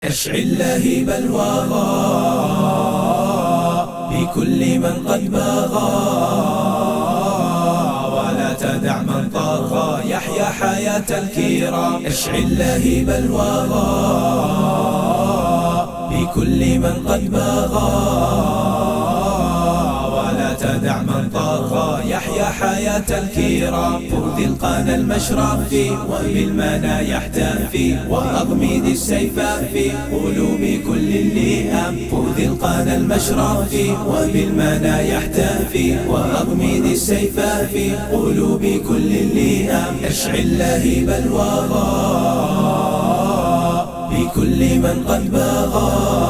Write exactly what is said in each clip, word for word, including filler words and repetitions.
اشعل لهيب الوغى بكل من قد بغى، ولا تدع من طغى يحيا حياة الكرام. اشعل لهيب الوغى بكل من قد بغى، ولا تدع من طغى يحيا حياة الكرام. خذ القنا المشرف وبالمنى يحتفي، وأغمد السيف في قلوب كل اللئام. خذ القنا المشرف وبالمنى يحتفي، وأغمد السيف في قلوب كل اللئام. اشعل لهيب الوغى بكل من قد بغى،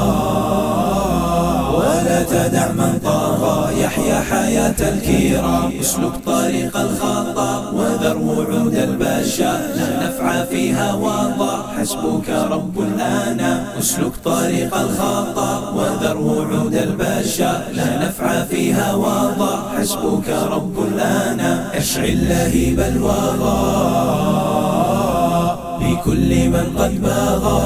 ولا تدع من طغى يحيا حياة الكرام. اسلك طريق الخطا وذر وعود البشر، لا نفع فيها وضع حسبك رب الآن. اسلك طريق الخطا وذر وعود البشر، لا نفع فيها وضع حسبك رب الآن. اشعل لهيب الوغى بكل من قد بغى،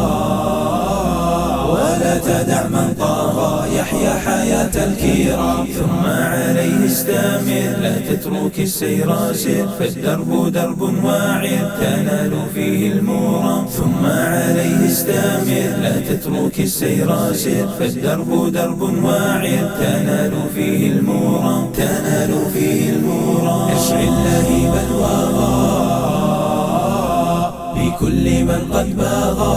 ولا تدع من طغى يحيا حياة الكرام. ثم عليه استمر لا تترك السير سر، فالدرب درب واعر تنال فيه المرام. ثم عليه استمر لا تترك السير سر، فالدرب درب واعر تنال فيه المرام. تنال فيه المرام. اشعل لهيب الوغى بكل من قد بغى،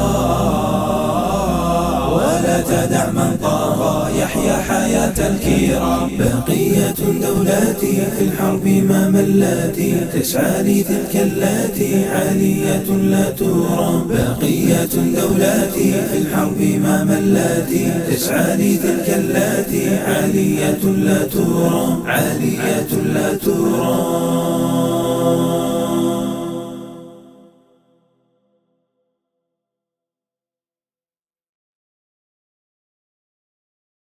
ولا تدع من طغى يحيا حياة الكرام. بقية دولاتي في الحرب ما ملاتي، تسعى لتلك اللاتي عالية لا ترام. بقية دولاتي في الحرب ما ملاتي، تسعى لتلك اللاتي عالية لا ترام. عالية لا ترام.